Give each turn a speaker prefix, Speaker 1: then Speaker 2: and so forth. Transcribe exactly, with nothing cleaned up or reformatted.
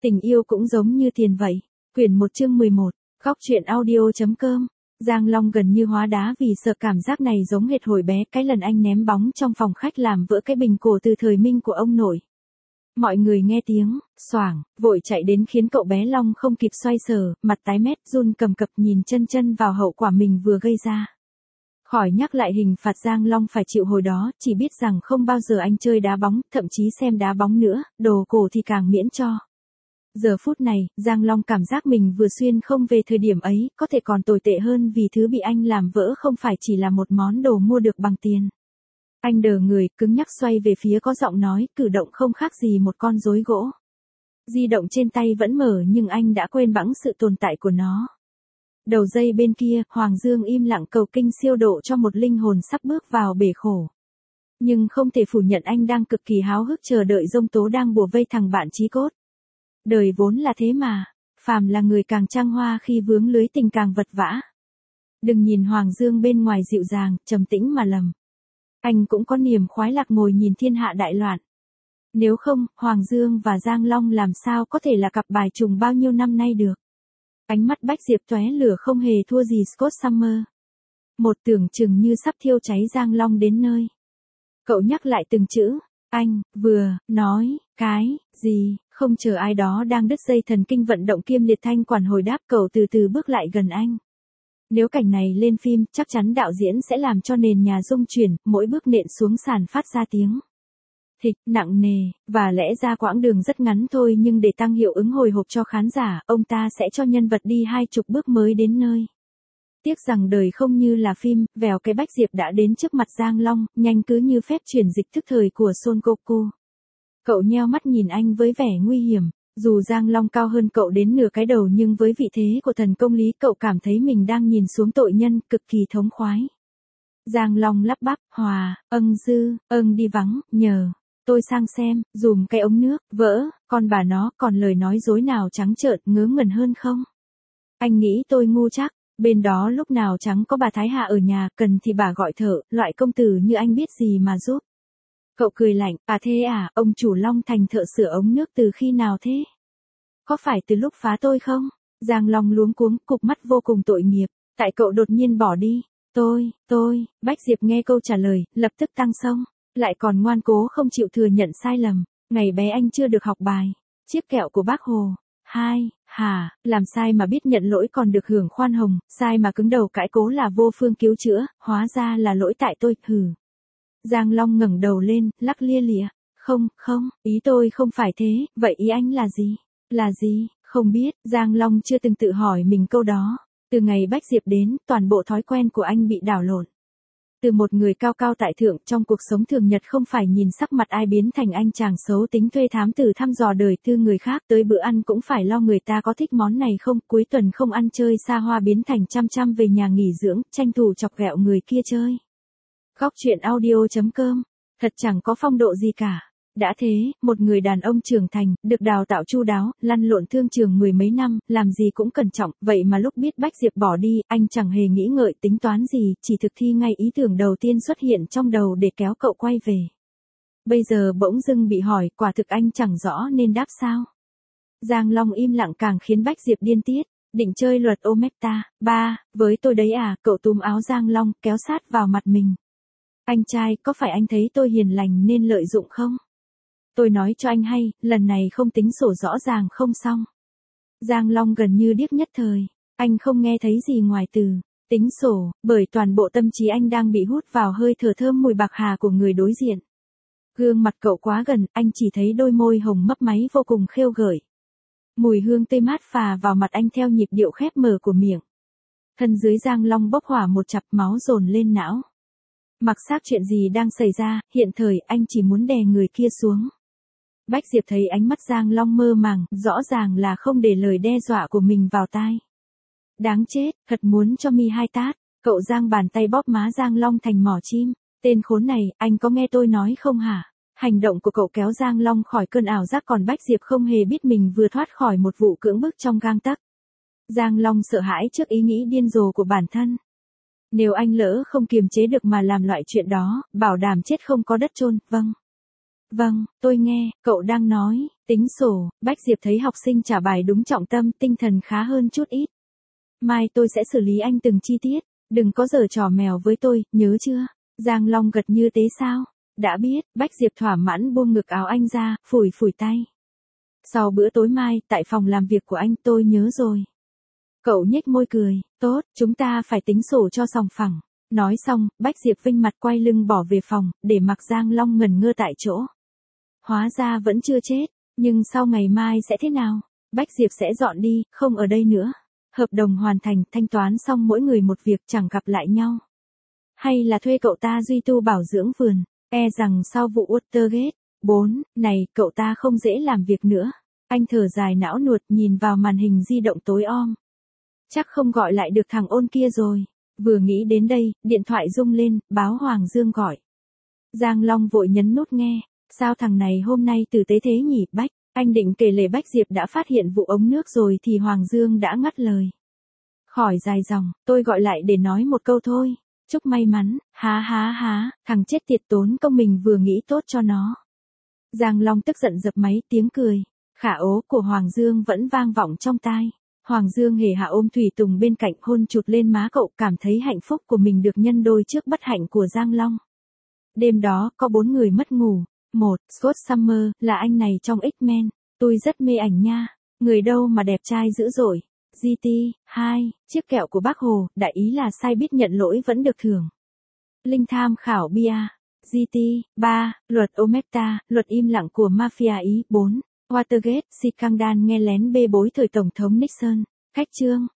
Speaker 1: Tình yêu cũng giống như tiền vậy. Quyển một chương mười một, góc truyện audio.com. Giang Long gần như hóa đá vì sợ cảm giác này giống hệt hồi bé cái lần anh ném bóng trong phòng khách làm vỡ cái bình cổ từ thời minh của ông nội. Mọi người nghe tiếng, xoảng, vội chạy đến khiến cậu bé Long không kịp xoay sở, mặt tái mét run cầm cập nhìn chân chân vào hậu quả mình vừa gây ra. Khỏi nhắc lại hình phạt Giang Long phải chịu hồi đó, chỉ biết rằng không bao giờ anh chơi đá bóng, thậm chí xem đá bóng nữa, đồ cổ thì càng miễn cho. Giờ phút này, Giang Long cảm giác mình vừa xuyên không về thời điểm ấy, có thể còn tồi tệ hơn vì thứ bị anh làm vỡ không phải chỉ là một món đồ mua được bằng tiền. Anh đờ người, cứng nhắc xoay về phía có giọng nói, cử động không khác gì một con rối gỗ. Di động trên tay vẫn mở nhưng anh đã quên bẵng sự tồn tại của nó. Đầu dây bên kia, Hoàng Dương im lặng cầu kinh siêu độ cho một linh hồn sắp bước vào bể khổ. Nhưng không thể phủ nhận anh đang cực kỳ háo hức chờ đợi giông tố đang bủa vây thằng bạn chí cốt. Đời vốn là thế mà, phàm là người càng trăng hoa khi vướng lưới tình càng vật vã. Đừng nhìn Hoàng Dương bên ngoài dịu dàng, trầm tĩnh mà lầm. Anh cũng có niềm khoái lạc ngồi nhìn thiên hạ đại loạn. Nếu không, Hoàng Dương và Giang Long làm sao có thể là cặp bài trùng bao nhiêu năm nay được. Ánh mắt Bách Diệp tóe lửa không hề thua gì Scott Summer. Một tưởng chừng như sắp thiêu cháy Giang Long đến nơi. Cậu nhắc lại từng chữ, anh, vừa, nói, cái, gì, không chờ ai đó đang đứt dây thần kinh vận động kiêm liệt thanh quản hồi đáp cậu từ từ bước lại gần anh. Nếu cảnh này lên phim, chắc chắn đạo diễn sẽ làm cho nền nhà rung chuyển, mỗi bước nện xuống sàn phát ra tiếng thịch, nặng nề, và lẽ ra quãng đường rất ngắn thôi nhưng để tăng hiệu ứng hồi hộp cho khán giả, ông ta sẽ cho nhân vật đi hai chục bước mới đến nơi. Tiếc rằng đời không như là phim, vèo cái Bách Diệp đã đến trước mặt Giang Long, nhanh cứ như phép chuyển dịch tức thời của Son Goku. Cậu nheo mắt nhìn anh với vẻ nguy hiểm, dù Giang Long cao hơn cậu đến nửa cái đầu nhưng với vị thế của thần công lý cậu cảm thấy mình đang nhìn xuống tội nhân, cực kỳ thống khoái. Giang Long lắp bắp, hòa, âng dư, âng đi vắng, nhờ. Tôi sang xem, dùm cái ống nước, vỡ, con bà nó, còn lời nói dối nào trắng trợn, ngớ ngẩn hơn không? Anh nghĩ tôi ngu chắc, bên đó lúc nào chẳng có bà Thái Hạ ở nhà, cần thì bà gọi thợ, loại công tử như anh biết gì mà giúp. Cậu cười lạnh, à thế à, ông chủ Long Thành thợ sửa ống nước từ khi nào thế? Có phải từ lúc phá tôi không? Giang Long luống cuống, cục mắt vô cùng tội nghiệp, tại cậu đột nhiên bỏ đi. Tôi, tôi, Bách Diệp nghe câu trả lời, lập tức tăng xông. Lại còn ngoan cố không chịu thừa nhận sai lầm, ngày bé anh chưa được học bài, chiếc kẹo của bác Hồ. Hai, hả, làm sai mà biết nhận lỗi còn được hưởng khoan hồng, sai mà cứng đầu cãi cố là vô phương cứu chữa, hóa ra là lỗi tại tôi, hừ. Giang Long ngẩng đầu lên, lắc lia lịa, không, không, ý tôi không phải thế, vậy ý anh là gì? Là gì? Không biết, Giang Long chưa từng tự hỏi mình câu đó, từ ngày Bách Diệp đến, toàn bộ thói quen của anh bị đảo lộn. Từ một người cao cao tại thượng trong cuộc sống thường nhật không phải nhìn sắc mặt ai biến thành anh chàng xấu tính thuê thám tử thăm dò đời tư người khác tới bữa ăn cũng phải lo người ta có thích món này không, cuối tuần không ăn chơi xa hoa biến thành chăm chăm về nhà nghỉ dưỡng, tranh thủ chọc ghẹo người kia chơi. Góc truyện audio.com, thật chẳng có phong độ gì cả. Đã thế, một người đàn ông trưởng thành, được đào tạo chu đáo, lăn lộn thương trường mười mấy năm, làm gì cũng cẩn trọng, vậy mà lúc biết Bách Diệp bỏ đi, anh chẳng hề nghĩ ngợi tính toán gì, chỉ thực thi ngay ý tưởng đầu tiên xuất hiện trong đầu để kéo cậu quay về. Bây giờ bỗng dưng bị hỏi, quả thực anh chẳng rõ nên đáp sao. Giang Long im lặng càng khiến Bách Diệp điên tiết, định chơi luật Omecta, ba, với tôi đấy à, cậu túm áo Giang Long, kéo sát vào mặt mình. Anh trai, có phải anh thấy tôi hiền lành nên lợi dụng không? Tôi nói cho anh hay, lần này không tính sổ rõ ràng không xong. Giang Long gần như điếc nhất thời, anh không nghe thấy gì ngoài từ tính sổ, bởi toàn bộ tâm trí anh đang bị hút vào hơi thở thơm mùi bạc hà của người đối diện. Gương mặt cậu quá gần, anh chỉ thấy đôi môi hồng mấp máy vô cùng khêu gợi. Mùi hương tươi mát phà vào mặt anh theo nhịp điệu khép mở của miệng. Thân dưới Giang Long bốc hỏa một chặp, máu dồn lên não. Mặc xác chuyện gì đang xảy ra, hiện thời anh chỉ muốn đè người kia xuống. Bách Diệp thấy ánh mắt Giang Long mơ màng, rõ ràng là không để lời đe dọa của mình vào tai. Đáng chết, thật muốn cho mi hai tát, cậu giang bàn tay bóp má Giang Long thành mỏ chim. Tên khốn này, anh có nghe tôi nói không hả? Hành động của cậu kéo Giang Long khỏi cơn ảo giác còn Bách Diệp không hề biết mình vừa thoát khỏi một vụ cưỡng bức trong gang tấc. Giang Long sợ hãi trước ý nghĩ điên rồ của bản thân. Nếu anh lỡ không kiềm chế được mà làm loại chuyện đó, bảo đảm chết không có đất chôn, vâng. Vâng, tôi nghe, cậu đang nói, tính sổ, Bách Diệp thấy học sinh trả bài đúng trọng tâm, tinh thần khá hơn chút ít. Mai tôi sẽ xử lý anh từng chi tiết, đừng có giở trò mèo với tôi, nhớ chưa? Giang Long gật như tế sao? Đã biết, Bách Diệp thỏa mãn buông ngực áo anh ra, phủi phủi tay. Sau bữa tối mai, tại phòng làm việc của anh tôi nhớ rồi. Cậu nhếch môi cười, tốt, chúng ta phải tính sổ cho sòng phẳng. Nói xong, Bách Diệp vinh mặt quay lưng bỏ về phòng, để mặc Giang Long ngẩn ngơ tại chỗ. Hóa ra vẫn chưa chết, nhưng sau ngày mai sẽ thế nào? Bách Diệp sẽ dọn đi, không ở đây nữa. Hợp đồng hoàn thành, thanh toán xong mỗi người một việc, chẳng gặp lại nhau. Hay là thuê cậu ta duy tu bảo dưỡng vườn, e rằng sau vụ Watergate. bốn, này, cậu ta không dễ làm việc nữa. Anh thở dài não nuột nhìn vào màn hình di động tối om. Chắc không gọi lại được thằng ôn kia rồi. Vừa nghĩ đến đây, điện thoại rung lên, báo Hoàng Dương gọi. Giang Long vội nhấn nút nghe. Sao thằng này hôm nay tử tế thế nhỉ Bách? Anh định kể lể Bách Diệp đã phát hiện vụ ống nước rồi thì Hoàng Dương đã ngắt lời. Khỏi dài dòng, tôi gọi lại để nói một câu thôi. Chúc may mắn, há há há, thằng chết tiệt tốn công mình vừa nghĩ tốt cho nó. Giang Long tức giận dập máy, tiếng cười. Khả ố của Hoàng Dương vẫn vang vọng trong tai. Hoàng Dương hề hạ ôm Thủy Tùng bên cạnh hôn chụt lên má cậu, cảm thấy hạnh phúc của mình được nhân đôi trước bất hạnh của Giang Long. Đêm đó, có bốn người mất ngủ. Một, Scott Summer, là anh này trong X-Men. Tôi rất mê ảnh nha. Người đâu mà đẹp trai dữ dội. giê tê. Hai, chiếc kẹo của bác Hồ, đại ý là sai biết nhận lỗi vẫn được thưởng. Linh tham khảo bia. giê tê. Ba, luật Omepta, luật im lặng của mafia Ý. Bốn, Watergate, scandal nghe lén bê bối thời Tổng thống Nixon. Khách chương.